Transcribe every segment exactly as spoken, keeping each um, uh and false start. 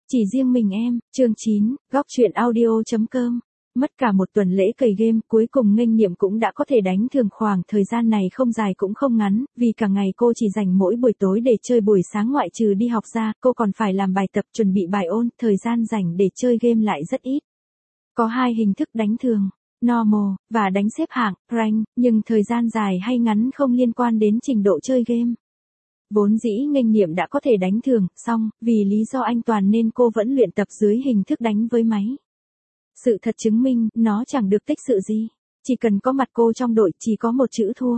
Chỉ riêng mình em, chương chín, góc truyện audio chấm com. Mất cả một tuần lễ cày game, cuối cùng Nghênh Niệm cũng đã có thể đánh thường. Khoảng thời gian này không dài cũng không ngắn, vì cả ngày cô chỉ dành mỗi buổi tối để chơi, buổi sáng ngoại trừ đi học ra, cô còn phải làm bài tập, chuẩn bị bài ôn, thời gian rảnh để chơi game lại rất ít. Có hai hình thức đánh thường, normal, và đánh xếp hạng, rank, nhưng thời gian dài hay ngắn không liên quan đến trình độ chơi game. Vốn dĩ Nghênh Niệm đã có thể đánh thường, xong, vì lý do an toàn nên cô vẫn luyện tập dưới hình thức đánh với máy. Sự thật chứng minh, nó chẳng được tích sự gì. Chỉ cần có mặt cô trong đội, chỉ có một chữ thua.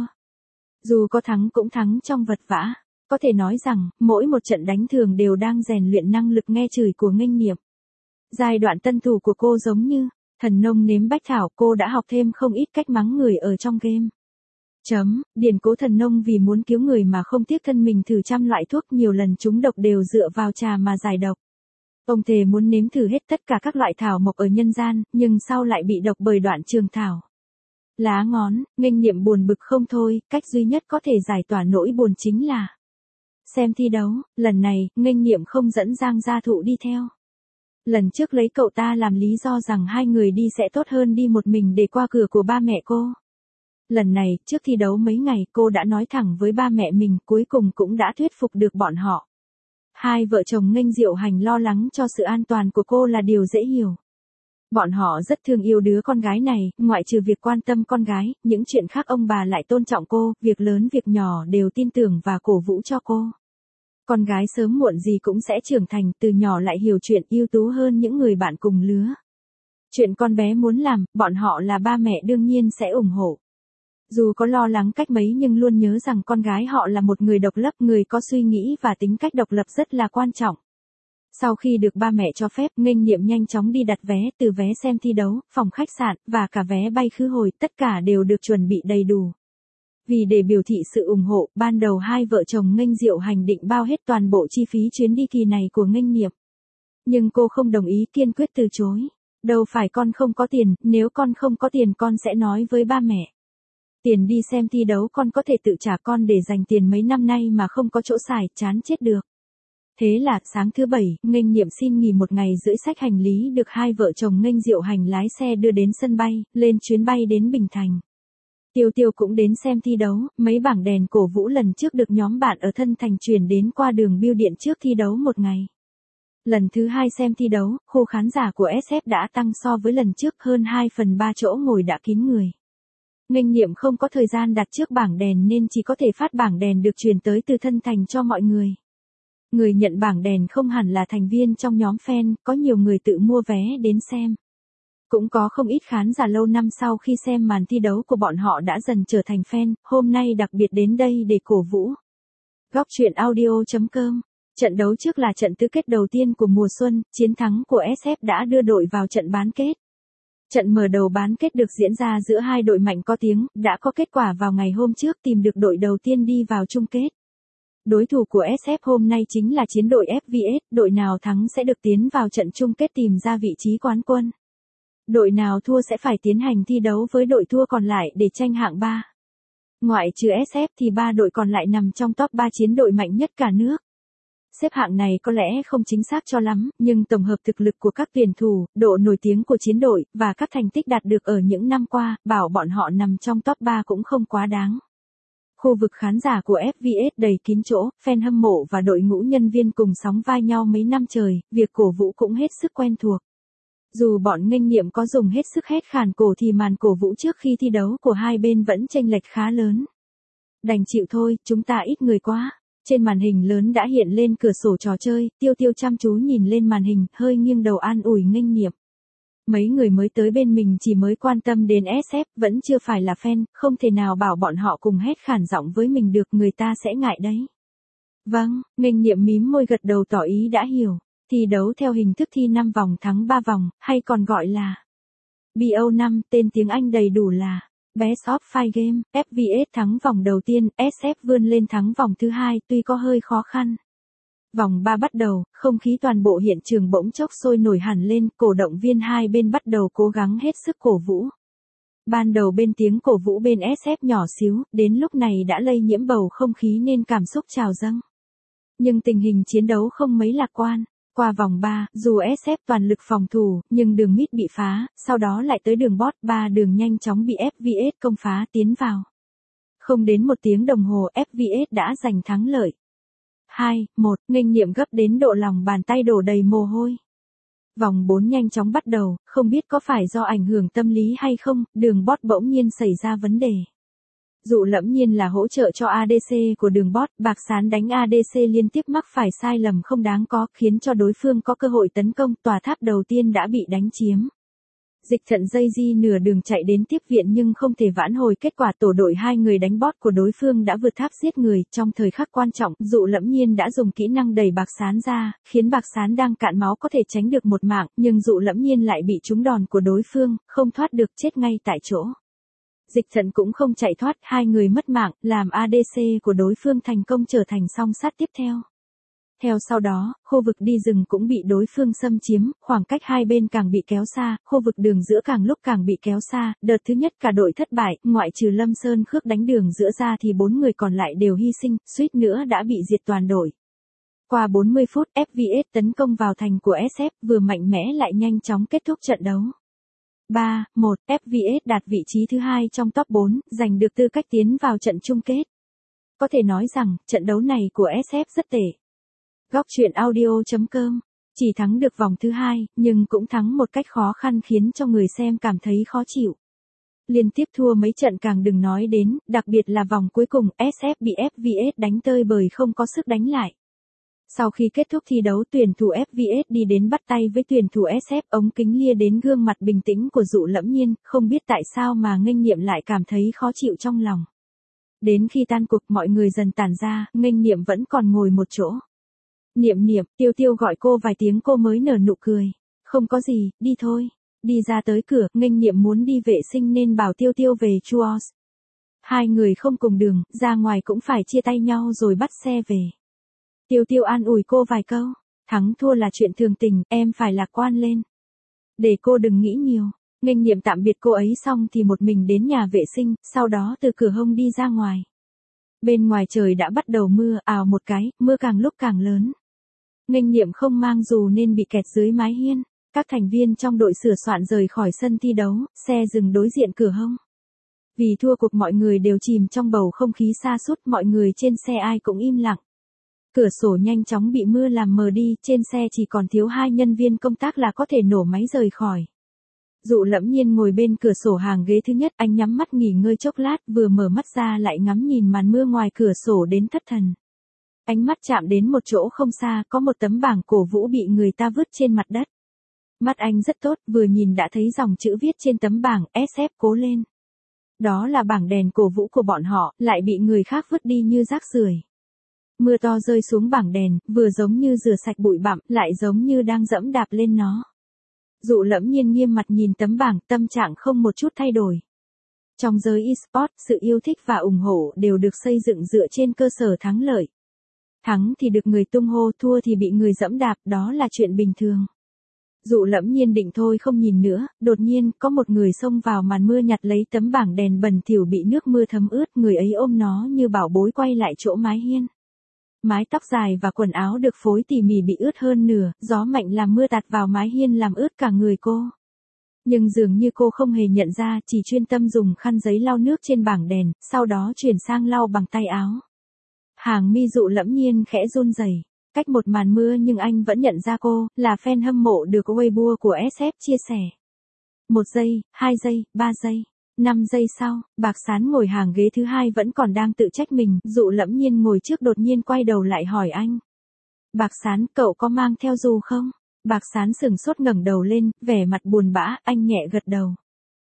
Dù có thắng cũng thắng trong vật vã. Có thể nói rằng, mỗi một trận đánh thường đều đang rèn luyện năng lực nghe chửi của Nghênh Niệm. Giai đoạn tân thủ của cô giống như thần nông nếm bách thảo, cô đã học thêm không ít cách mắng người ở trong game. Chấm, điển cố thần nông vì muốn cứu người mà không tiếc thân mình thử trăm loại thuốc, nhiều lần trúng độc đều dựa vào trà mà giải độc. Ông thề muốn nếm thử hết tất cả các loại thảo mộc ở nhân gian, nhưng sau lại bị độc bởi đoạn trường thảo. Lá ngón, Nghênh Niệm buồn bực không thôi, cách duy nhất có thể giải tỏa nỗi buồn chính là xem thi đấu. Lần này, Nghênh Niệm không dẫn Giang Gia Thụ đi theo. Lần trước lấy cậu ta làm lý do rằng hai người đi sẽ tốt hơn đi một mình để qua cửa của ba mẹ cô. Lần này, trước thi đấu mấy ngày, cô đã nói thẳng với ba mẹ mình, cuối cùng cũng đã thuyết phục được bọn họ. Hai vợ chồng Nghênh Diệu Hành lo lắng cho sự an toàn của cô là điều dễ hiểu. Bọn họ rất thương yêu đứa con gái này, ngoại trừ việc quan tâm con gái, những chuyện khác ông bà lại tôn trọng cô, việc lớn việc nhỏ đều tin tưởng và cổ vũ cho cô. Con gái sớm muộn gì cũng sẽ trưởng thành, từ nhỏ lại hiểu chuyện, ưu tú hơn những người bạn cùng lứa. Chuyện con bé muốn làm, bọn họ là ba mẹ đương nhiên sẽ ủng hộ. Dù có lo lắng cách mấy nhưng luôn nhớ rằng con gái họ là một người độc lập, người có suy nghĩ và tính cách độc lập rất là quan trọng. Sau khi được ba mẹ cho phép, Nghênh Niệm nhanh chóng đi đặt vé, từ vé xem thi đấu, phòng khách sạn, và cả vé bay khứ hồi, tất cả đều được chuẩn bị đầy đủ. Vì để biểu thị sự ủng hộ, ban đầu hai vợ chồng Nghênh Diệu Hành định bao hết toàn bộ chi phí chuyến đi kỳ này của Nghênh Niệm. Nhưng cô không đồng ý, kiên quyết từ chối. Đâu phải con không có tiền, nếu con không có tiền con sẽ nói với ba mẹ. Tiền đi xem thi đấu con có thể tự trả, con để dành tiền mấy năm nay mà không có chỗ xài, chán chết được. Thế là, sáng thứ bảy, Nghênh Niệm xin nghỉ một ngày rưỡi, xách hành lý được hai vợ chồng Nghênh Diệu Hành lái xe đưa đến sân bay, lên chuyến bay đến Bình Thành. Tiêu Tiêu cũng đến xem thi đấu, mấy bảng đèn cổ vũ lần trước được nhóm bạn ở Thân Thành chuyển đến qua đường bưu điện trước thi đấu một ngày. Lần thứ hai xem thi đấu, khu khán giả của ét ép đã tăng so với lần trước, hơn hai phần ba chỗ ngồi đã kín người. Nghênh Niệm không có thời gian đặt trước bảng đèn nên chỉ có thể phát bảng đèn được truyền tới từ Thân Thành cho mọi người. Người nhận bảng đèn không hẳn là thành viên trong nhóm fan, có nhiều người tự mua vé đến xem. Cũng có không ít khán giả lâu năm sau khi xem màn thi đấu của bọn họ đã dần trở thành fan, hôm nay đặc biệt đến đây để cổ vũ. Góc truyện audio chấm com. Trận đấu trước là trận tứ kết đầu tiên của mùa xuân, chiến thắng của ét ép đã đưa đội vào trận bán kết. Trận mở đầu bán kết được diễn ra giữa hai đội mạnh có tiếng, đã có kết quả vào ngày hôm trước, tìm được đội đầu tiên đi vào chung kết. Đối thủ của ét ép hôm nay chính là chiến đội ép vê ét, đội nào thắng sẽ được tiến vào trận chung kết tìm ra vị trí quán quân. Đội nào thua sẽ phải tiến hành thi đấu với đội thua còn lại để tranh hạng ba. Ngoại trừ ét ép thì ba đội còn lại nằm trong top ba chiến đội mạnh nhất cả nước. Xếp hạng này có lẽ không chính xác cho lắm, nhưng tổng hợp thực lực của các tuyển thủ, độ nổi tiếng của chiến đội, và các thành tích đạt được ở những năm qua, bảo bọn họ nằm trong top ba cũng không quá đáng. Khu vực khán giả của ép vê ét đầy kín chỗ, fan hâm mộ và đội ngũ nhân viên cùng sóng vai nhau mấy năm trời, việc cổ vũ cũng hết sức quen thuộc. Dù bọn Nghênh Niệm có dùng hết sức hét khàn cổ thì màn cổ vũ trước khi thi đấu của hai bên vẫn chênh lệch khá lớn. Đành chịu thôi, chúng ta ít người quá. Trên màn hình lớn đã hiện lên cửa sổ trò chơi, Tiêu Tiêu chăm chú nhìn lên màn hình, hơi nghiêng đầu an ủi Nghênh Niệm. Mấy người mới tới bên mình chỉ mới quan tâm đến ét ép, vẫn chưa phải là fan, không thể nào bảo bọn họ cùng hét khản giọng với mình được, người ta sẽ ngại đấy. Vâng, Nghênh Niệm mím môi gật đầu tỏ ý đã hiểu. Thi đấu theo hình thức thi năm vòng thắng ba vòng, hay còn gọi là bê o năm, tên tiếng Anh đầy đủ là Best of Five Game. ép vê ét thắng vòng đầu tiên, ét ép vươn lên thắng vòng thứ hai, tuy có hơi khó khăn. Vòng ba bắt đầu, không khí toàn bộ hiện trường bỗng chốc sôi nổi hẳn lên, cổ động viên hai bên bắt đầu cố gắng hết sức cổ vũ. Ban đầu bên tiếng cổ vũ bên ét ép nhỏ xíu, đến lúc này đã lây nhiễm bầu không khí nên cảm xúc trào dâng. Nhưng tình hình chiến đấu không mấy lạc quan. Qua vòng ba, dù ét ép toàn lực phòng thủ, nhưng đường mid bị phá, sau đó lại tới đường bot, ba đường nhanh chóng bị ép vê ét công phá tiến vào. Không đến một tiếng đồng hồ ép vê ét đã giành thắng lợi. hai, một, nghênh niệm gấp đến độ lòng bàn tay đổ đầy mồ hôi. Vòng bốn nhanh chóng bắt đầu, không biết có phải do ảnh hưởng tâm lý hay không, đường bot bỗng nhiên xảy ra vấn đề. Dụ Lẫm Nhiên là hỗ trợ cho a đê xê của đường bot, Bạc Sán đánh a đê xê liên tiếp mắc phải sai lầm không đáng có, khiến cho đối phương có cơ hội tấn công, tòa tháp đầu tiên đã bị đánh chiếm. Dịch Thận dây di nửa đường chạy đến tiếp viện nhưng không thể vãn hồi, kết quả tổ đội hai người đánh bot của đối phương đã vượt tháp giết người. Trong thời khắc quan trọng, Dụ Lẫm Nhiên đã dùng kỹ năng đẩy Bạc Sán ra, khiến Bạc Sán đang cạn máu có thể tránh được một mạng, nhưng Dụ Lẫm Nhiên lại bị trúng đòn của đối phương, không thoát được, chết ngay tại chỗ. Dịch Thận cũng không chạy thoát, hai người mất mạng, làm a đê xê của đối phương thành công trở thành song sát tiếp theo. Theo sau đó, khu vực đi rừng cũng bị đối phương xâm chiếm, khoảng cách hai bên càng bị kéo xa, khu vực đường giữa càng lúc càng bị kéo xa, đợt thứ nhất cả đội thất bại, ngoại trừ Lâm Sơn Khước đánh đường giữa ra thì bốn người còn lại đều hy sinh, suýt nữa đã bị diệt toàn đội. Qua bốn mươi phút, ép vê ét tấn công vào thành của ét ép, vừa mạnh mẽ lại nhanh chóng kết thúc trận đấu. ba, một, ép vê ét đạt vị trí thứ hai trong top bốn, giành được tư cách tiến vào trận chung kết. Có thể nói rằng, trận đấu này của ét ép rất tệ. Góc truyện audio chấm com chỉ thắng được vòng thứ hai, nhưng cũng thắng một cách khó khăn khiến cho người xem cảm thấy khó chịu. Liên tiếp thua mấy trận càng đừng nói đến, đặc biệt là vòng cuối cùng, ét ép bị ép vê ét đánh tơi bời không có sức đánh lại. Sau khi kết thúc thi đấu, tuyển thủ ép vê ét đi đến bắt tay với tuyển thủ ét ép, ống kính lia đến gương mặt bình tĩnh của Dụ Lẫm Nhiên, không biết tại sao mà nghênh niệm lại cảm thấy khó chịu trong lòng. Đến khi tan cuộc mọi người dần tản ra, nghênh niệm vẫn còn ngồi một chỗ. Niệm niệm, Tiêu Tiêu gọi cô vài tiếng cô mới nở nụ cười. Không có gì, đi thôi. Đi ra tới cửa, nghênh niệm muốn đi vệ sinh nên bảo Tiêu Tiêu về Chuos. Hai người không cùng đường, ra ngoài cũng phải chia tay nhau rồi bắt xe về. Tiêu Tiêu an ủi cô vài câu. Thắng thua là chuyện thường tình, em phải lạc quan lên. Để cô đừng nghĩ nhiều. Nghênh niệm tạm biệt cô ấy xong thì một mình đến nhà vệ sinh, sau đó từ cửa hông đi ra ngoài. Bên ngoài trời đã bắt đầu mưa, ào một cái, mưa càng lúc càng lớn. Nghênh niệm không mang dù nên bị kẹt dưới mái hiên. Các thành viên trong đội sửa soạn rời khỏi sân thi đấu, xe dừng đối diện cửa hông. Vì thua cuộc mọi người đều chìm trong bầu không khí sa sút, mọi người trên xe ai cũng im lặng. Cửa sổ nhanh chóng bị mưa làm mờ đi, trên xe chỉ còn thiếu hai nhân viên công tác là có thể nổ máy rời khỏi. Dụ Lẫm Nhiên ngồi bên cửa sổ hàng ghế thứ nhất, anh nhắm mắt nghỉ ngơi chốc lát, vừa mở mắt ra lại ngắm nhìn màn mưa ngoài cửa sổ đến thất thần. Ánh mắt chạm đến một chỗ không xa, có một tấm bảng cổ vũ bị người ta vứt trên mặt đất. Mắt anh rất tốt, vừa nhìn đã thấy dòng chữ viết trên tấm bảng, ét ép cố lên. Đó là bảng đèn cổ vũ của bọn họ, lại bị người khác vứt đi như rác rưởi. Mưa to rơi xuống bảng đèn, vừa giống như rửa sạch bụi bặm, lại giống như đang dẫm đạp lên nó. Dụ Lẫm Nhiên nghiêm mặt nhìn tấm bảng, tâm trạng không một chút thay đổi. Trong giới e-sport, sự yêu thích và ủng hộ đều được xây dựng dựa trên cơ sở thắng lợi. Thắng thì được người tung hô, thua thì bị người dẫm đạp, đó là chuyện bình thường. Dụ Lẫm Nhiên định thôi không nhìn nữa, đột nhiên, có một người xông vào màn mưa nhặt lấy tấm bảng đèn bẩn thỉu bị nước mưa thấm ướt, người ấy ôm nó như bảo bối quay lại chỗ mái hiên. Mái tóc dài và quần áo được phối tỉ mỉ bị ướt hơn nửa, gió mạnh làm mưa tạt vào mái hiên làm ướt cả người cô. Nhưng dường như cô không hề nhận ra, chỉ chuyên tâm dùng khăn giấy lau nước trên bảng đèn, sau đó chuyển sang lau bằng tay áo. Hàng mi Dụ Lẫm Nhiên khẽ run rẩy. Cách một màn mưa nhưng anh vẫn nhận ra cô, là fan hâm mộ được Weibo của ét ép chia sẻ. Một giây, hai giây, ba giây, năm giây sau, Bạc Sán ngồi hàng ghế thứ hai vẫn còn đang tự trách mình, Dụ Lẫm Nhiên ngồi trước đột nhiên quay đầu lại hỏi anh. Bạc Sán, cậu có mang theo dù không? Bạc Sán sừng sốt ngẩng đầu lên, vẻ mặt buồn bã, anh nhẹ gật đầu.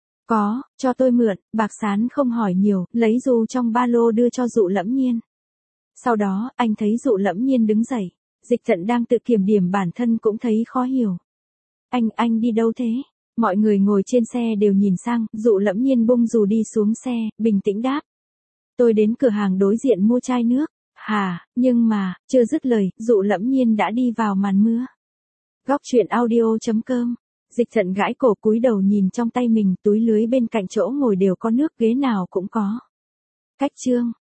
Có, cho tôi mượn, Bạc Sán không hỏi nhiều, lấy dù trong ba lô đưa cho Dụ Lẫm Nhiên. Sau đó, anh thấy Dụ Lẫm Nhiên đứng dậy. Dịch Thận đang tự kiểm điểm bản thân cũng thấy khó hiểu. Anh, anh đi đâu thế? Mọi người ngồi trên xe đều nhìn sang, Dụ Lẫm Nhiên bung dù đi xuống xe, bình tĩnh đáp. Tôi đến cửa hàng đối diện mua chai nước. Hà, nhưng mà, chưa dứt lời, Dụ Lẫm Nhiên đã đi vào màn mưa. Góc truyện audio chấm com Dịch Thận gãi cổ cúi đầu nhìn trong tay mình, túi lưới bên cạnh chỗ ngồi đều có nước, ghế nào cũng có. Cách chương.